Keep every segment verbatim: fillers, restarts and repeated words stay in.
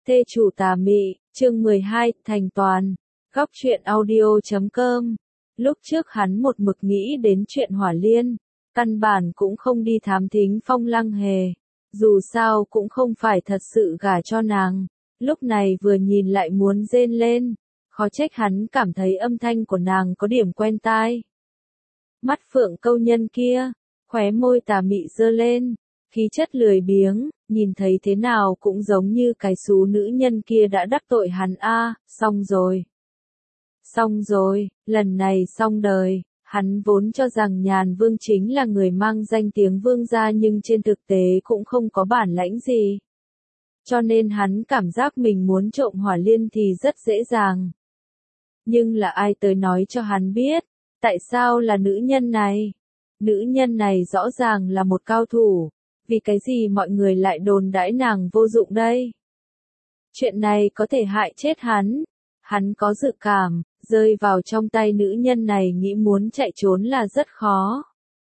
Thê chủ tà mị, chương mười hai, thành toàn. Góc truyện audio chấm com. Lúc trước hắn một mực nghĩ đến chuyện Hỏa Liên, căn bản cũng không đi thám thính Phong Lăng Hề. Dù sao cũng không phải thật sự gả cho nàng. Lúc này vừa nhìn lại muốn rên lên. Khó trách hắn cảm thấy âm thanh của nàng có điểm quen tai. Mắt phượng câu nhân kia, khóe môi tà mị giơ lên, khí chất lười biếng, nhìn thấy thế nào cũng giống như cái xú nữ nhân kia đã đắc tội hắn a, xong rồi. Xong rồi, lần này xong đời, hắn vốn cho rằng Nhàn Vương chính là người mang danh tiếng vương gia nhưng trên thực tế cũng không có bản lãnh gì. Cho nên hắn cảm giác mình muốn trộm Hỏa Liên thì rất dễ dàng. Nhưng là ai tới nói cho hắn biết, tại sao là nữ nhân này? Nữ nhân này rõ ràng là một cao thủ, vì cái gì mọi người lại đồn đãi nàng vô dụng đây? Chuyện này có thể hại chết hắn. Hắn có dự cảm, rơi vào trong tay nữ nhân này nghĩ muốn chạy trốn là rất khó.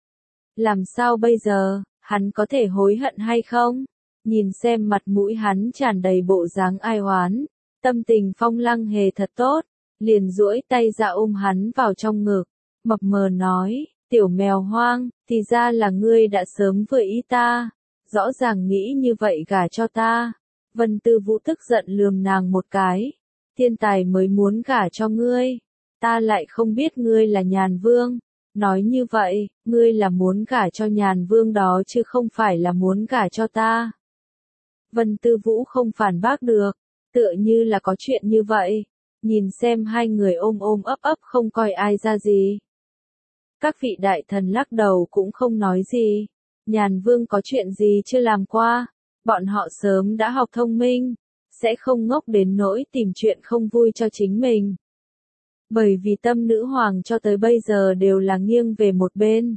Làm sao bây giờ, hắn có thể hối hận hay không? Nhìn xem mặt mũi hắn tràn đầy bộ dáng ai oán, tâm tình Phong Lăng Hề thật tốt, liền duỗi tay ra ôm hắn vào trong ngực, mập mờ nói, tiểu mèo hoang, thì ra là ngươi đã sớm vừa ý ta, rõ ràng nghĩ như vậy gả cho ta. Vân Tư Vũ tức giận lườm nàng một cái, thiên tài mới muốn gả cho ngươi, ta lại không biết ngươi là Nhàn Vương, nói như vậy, ngươi là muốn gả cho Nhàn Vương đó chứ không phải là muốn gả cho ta. Vân Tư Vũ không phản bác được, tựa như là có chuyện như vậy, nhìn xem hai người ôm ôm ấp ấp không coi ai ra gì. Các vị đại thần lắc đầu cũng không nói gì, Nhàn Vương có chuyện gì chưa làm qua, bọn họ sớm đã học thông minh, sẽ không ngốc đến nỗi tìm chuyện không vui cho chính mình. Bởi vì tâm nữ hoàng cho tới bây giờ đều là nghiêng về một bên.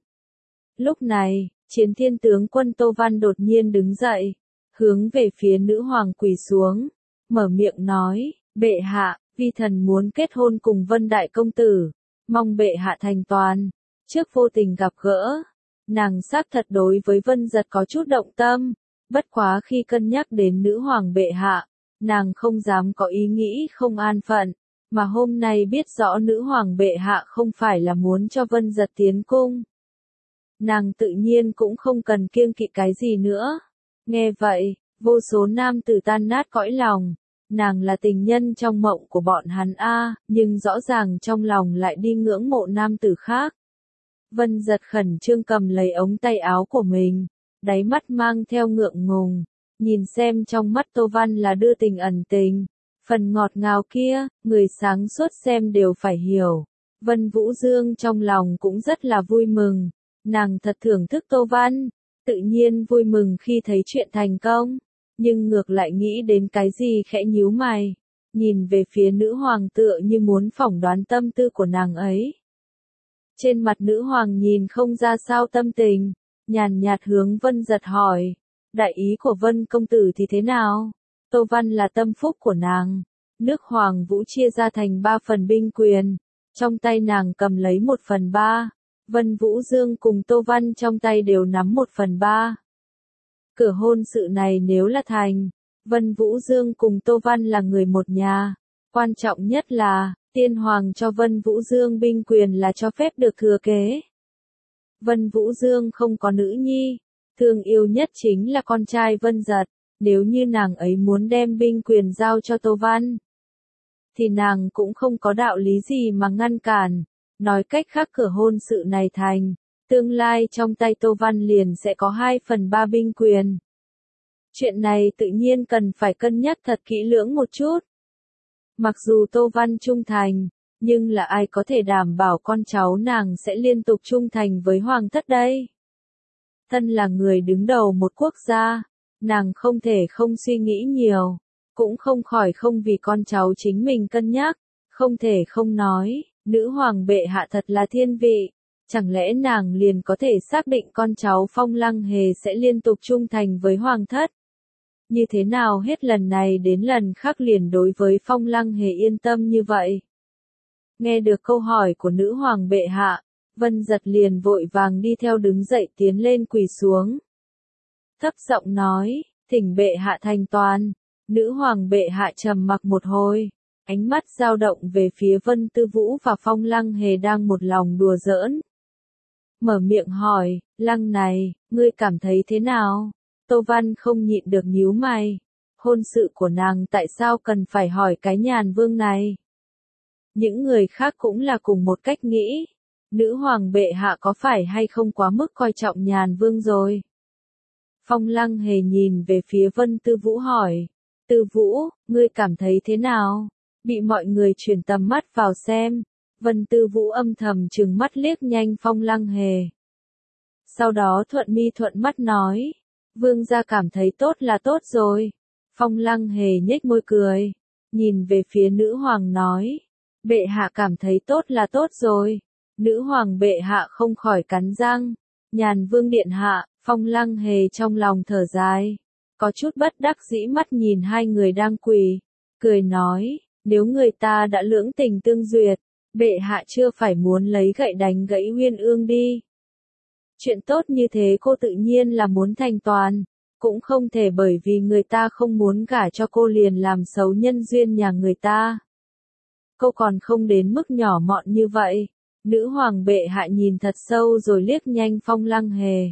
Lúc này, Chiến Thiên tướng quân Tô Văn đột nhiên đứng dậy, hướng về phía nữ hoàng quỳ xuống, mở miệng nói, bệ hạ, vi thần muốn kết hôn cùng Vân Đại Công Tử, mong bệ hạ thành toàn. Trước vô tình gặp gỡ, nàng xác thật đối với Vân Giật có chút động tâm, bất quá khi cân nhắc đến nữ hoàng bệ hạ, nàng không dám có ý nghĩ không an phận, mà hôm nay biết rõ nữ hoàng bệ hạ không phải là muốn cho Vân Giật tiến cung. Nàng tự nhiên cũng không cần kiêng kỵ cái gì nữa. Nghe vậy, vô số nam tử tan nát cõi lòng, nàng là tình nhân trong mộng của bọn hắn a, nhưng rõ ràng trong lòng lại đi ngưỡng mộ nam tử khác. Vân Giật khẩn trương cầm lấy ống tay áo của mình, đáy mắt mang theo ngượng ngùng, nhìn xem trong mắt Tô Văn là đưa tình ẩn tình, phần ngọt ngào kia, người sáng suốt xem đều phải hiểu. Vân Vũ Dương trong lòng cũng rất là vui mừng, nàng thật thưởng thức Tô Văn, tự nhiên vui mừng khi thấy chuyện thành công, nhưng ngược lại nghĩ đến cái gì khẽ nhíu mày, nhìn về phía nữ hoàng tựa như muốn phỏng đoán tâm tư của nàng ấy. Trên mặt nữ hoàng nhìn không ra sao tâm tình, nhàn nhạt hướng Vân Giật hỏi, đại ý của Vân công tử thì thế nào? Tô Văn là tâm phúc của nàng, nước Hoàng Vũ chia ra thành ba phần binh quyền, trong tay nàng cầm lấy một phần ba, Vân Vũ Dương cùng Tô Văn trong tay đều nắm một phần ba. Cửa hôn sự này nếu là thành, Vân Vũ Dương cùng Tô Văn là người một nhà, quan trọng nhất là, tiên hoàng cho Vân Vũ Dương binh quyền là cho phép được thừa kế. Vân Vũ Dương không có nữ nhi, thương yêu nhất chính là con trai Vân Giật, nếu như nàng ấy muốn đem binh quyền giao cho Tô Văn, thì nàng cũng không có đạo lý gì mà ngăn cản, nói cách khác cửa hôn sự này thành, tương lai trong tay Tô Văn liền sẽ có hai phần ba binh quyền. Chuyện này tự nhiên cần phải cân nhắc thật kỹ lưỡng một chút. Mặc dù Tô Văn trung thành, nhưng là ai có thể đảm bảo con cháu nàng sẽ liên tục trung thành với hoàng thất đây? Thân là người đứng đầu một quốc gia, nàng không thể không suy nghĩ nhiều, cũng không khỏi không vì con cháu chính mình cân nhắc, không thể không nói, nữ hoàng bệ hạ thật là thiên vị, chẳng lẽ nàng liền có thể xác định con cháu Phong Lăng Hề sẽ liên tục trung thành với hoàng thất? Như thế nào hết lần này đến lần khác liền đối với Phong Lăng Hề yên tâm như vậy? Nghe được câu hỏi của nữ hoàng bệ hạ, Vân Giật liền vội vàng đi theo đứng dậy tiến lên quỳ xuống. Thấp giọng nói, thỉnh bệ hạ thành toàn, Nữ hoàng bệ hạ trầm mặc một hồi, ánh mắt dao động về phía Vân Tư Vũ và Phong Lăng Hề đang một lòng đùa giỡn. Mở miệng hỏi, Lăng này, ngươi cảm thấy thế nào? Tô Văn không nhịn được nhíu mày. Hôn sự của nàng tại sao cần phải hỏi cái nhàn vương này? Những người khác cũng là cùng một cách nghĩ. Nữ hoàng bệ hạ có phải hay không quá mức coi trọng nhàn vương rồi? Phong Lăng Hề nhìn về phía Vân Tư Vũ hỏi. Tư Vũ, ngươi cảm thấy thế nào? Bị mọi người chuyển tầm mắt vào xem. Vân Tư Vũ âm thầm trừng mắt liếc nhanh Phong Lăng Hề. Sau đó thuận mi thuận mắt nói. Vương gia cảm thấy tốt là tốt rồi. Phong Lăng Hề nhếch môi cười. Nhìn về phía nữ hoàng nói. Bệ hạ cảm thấy tốt là tốt rồi. Nữ hoàng bệ hạ không khỏi cắn răng. Nhàn vương điện hạ, Phong Lăng Hề trong lòng thở dài. Có chút bất đắc dĩ mắt nhìn hai người đang quỳ. Cười nói, nếu người ta đã lưỡng tình tương duyệt, bệ hạ chưa phải muốn lấy gậy đánh gãy Uyên Ương đi. Chuyện tốt như thế cô tự nhiên là muốn thành toàn. Cũng không thể bởi vì người ta không muốn gả cho cô liền làm xấu nhân duyên nhà người ta. Cô còn không đến mức nhỏ mọn như vậy. Nữ hoàng bệ hạ nhìn thật sâu rồi liếc nhanh Phong Lăng Hề.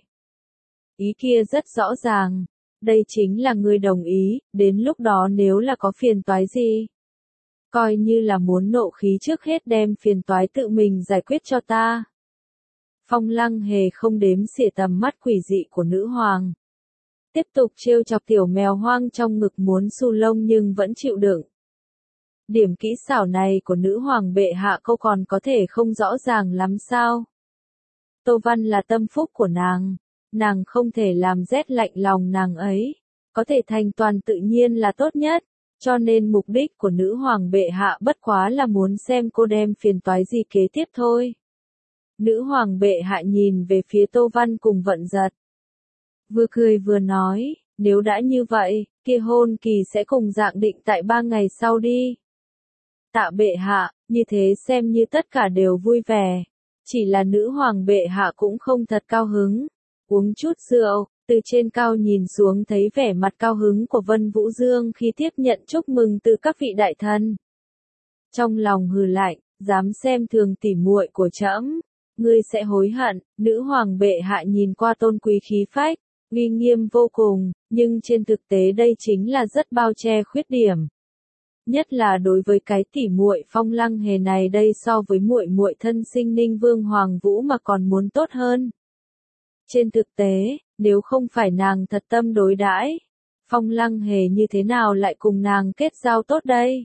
Ý kia rất rõ ràng. Đây chính là người đồng ý, đến lúc đó nếu là có phiền toái gì. Coi như là muốn nộ khí trước hết đem phiền toái tự mình giải quyết cho ta. Phong Lăng Hề không đếm xỉa tầm mắt quỷ dị của nữ hoàng. Tiếp tục trêu chọc tiểu mèo hoang trong ngực muốn xù lông nhưng vẫn chịu đựng. Điểm kỹ xảo này của nữ hoàng bệ hạ cô còn có thể không rõ ràng lắm sao? Tô Văn là tâm phúc của nàng. Nàng không thể làm rét lạnh lòng nàng ấy. Có thể thành toàn tự nhiên là tốt nhất. Cho nên mục đích của nữ hoàng bệ hạ bất quá là muốn xem cô đem phiền toái gì kế tiếp thôi. Nữ hoàng bệ hạ nhìn về phía Tô Văn cùng Vận Giật. Vừa cười vừa nói, nếu đã như vậy, kia hôn kỳ sẽ cùng dạng định tại ba ngày sau đi. Tạ bệ hạ, như thế xem như tất cả đều vui vẻ. Chỉ là nữ hoàng bệ hạ cũng không thật cao hứng. Uống chút rượu, từ trên cao nhìn xuống thấy vẻ mặt cao hứng của Vân Vũ Dương khi tiếp nhận chúc mừng từ các vị đại thần. Trong lòng hừ lạnh, dám xem thường tỉ muội của trẫm, ngươi sẽ hối hận. Nữ hoàng bệ hạ nhìn qua tôn quý khí phách, uy nghiêm vô cùng, nhưng trên thực tế đây chính là rất bao che khuyết điểm. Nhất là đối với cái tỉ muội Phong Lăng Hề này đây so với muội muội thân sinh Ninh Vương Hoàng Vũ mà còn muốn tốt hơn. Trên thực tế, nếu không phải nàng thật tâm đối đãi, Phong Lăng Hề như thế nào lại cùng nàng kết giao tốt đây?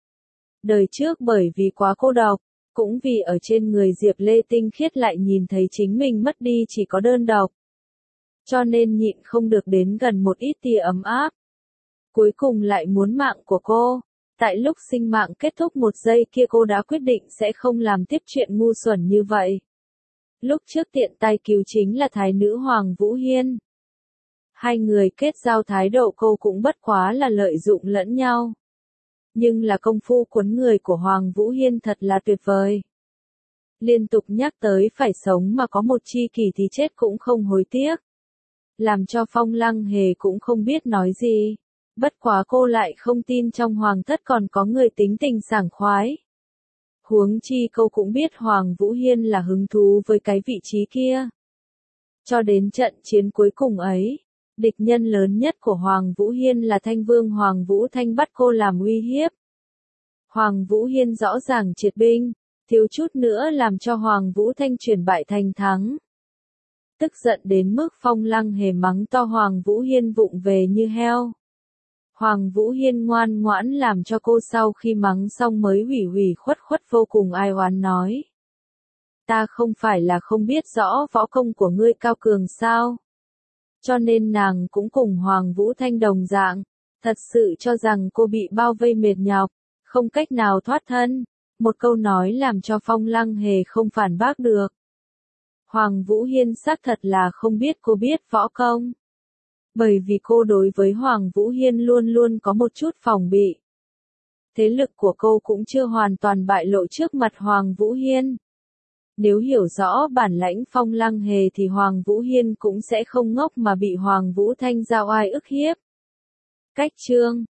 Đời trước bởi vì quá cô độc, cũng vì ở trên người Diệp Lê tinh khiết lại nhìn thấy chính mình mất đi chỉ có đơn độc. Cho nên nhịn không được đến gần một ít tia ấm áp. Cuối cùng lại muốn mạng của cô. Tại lúc sinh mạng kết thúc một giây kia cô đã quyết định sẽ không làm tiếp chuyện ngu xuẩn như vậy. Lúc trước tiện tay cứu chính là thái nữ Hoàng Vũ Hiên. Hai người kết giao thái độ cô cũng bất quá là lợi dụng lẫn nhau. Nhưng là công phu cuốn người của Hoàng Vũ Hiên thật là tuyệt vời. Liên tục nhắc tới phải sống mà có một chi kỷ thì chết cũng không hối tiếc. Làm cho Phong Lăng Hề cũng không biết nói gì. Bất quá cô lại không tin trong hoàng thất còn có người tính tình sảng khoái. Huống chi cô cũng biết Hoàng Vũ Hiên là hứng thú với cái vị trí kia. Cho đến trận chiến cuối cùng ấy, địch nhân lớn nhất của Hoàng Vũ Hiên là Thanh Vương Hoàng Vũ Thanh bắt cô làm uy hiếp. Hoàng Vũ Hiên rõ ràng triệt binh, thiếu chút nữa làm cho Hoàng Vũ Thanh chuyển bại thành thắng. Tức giận đến mức Phong Lăng Hề mắng to Hoàng Vũ Hiên vụng về như heo. Hoàng Vũ Hiên ngoan ngoãn làm cho cô sau khi mắng xong mới hủy hủy khuất khuất vô cùng ai oán nói. Ta không phải là không biết rõ võ công của ngươi cao cường sao. Cho nên nàng cũng cùng Hoàng Vũ Thanh đồng dạng, thật sự cho rằng cô bị bao vây mệt nhọc, không cách nào thoát thân. Một câu nói làm cho Phong Lăng Hề không phản bác được. Hoàng Vũ Hiên xác thật là không biết cô biết võ công. Bởi vì cô đối với Hoàng Vũ Hiên luôn luôn có một chút phòng bị. Thế lực của cô cũng chưa hoàn toàn bại lộ trước mặt Hoàng Vũ Hiên. Nếu hiểu rõ bản lãnh Phong Lăng Hề thì Hoàng Vũ Hiên cũng sẽ không ngốc mà bị Hoàng Vũ Thanh giao oai ức hiếp. Cách chương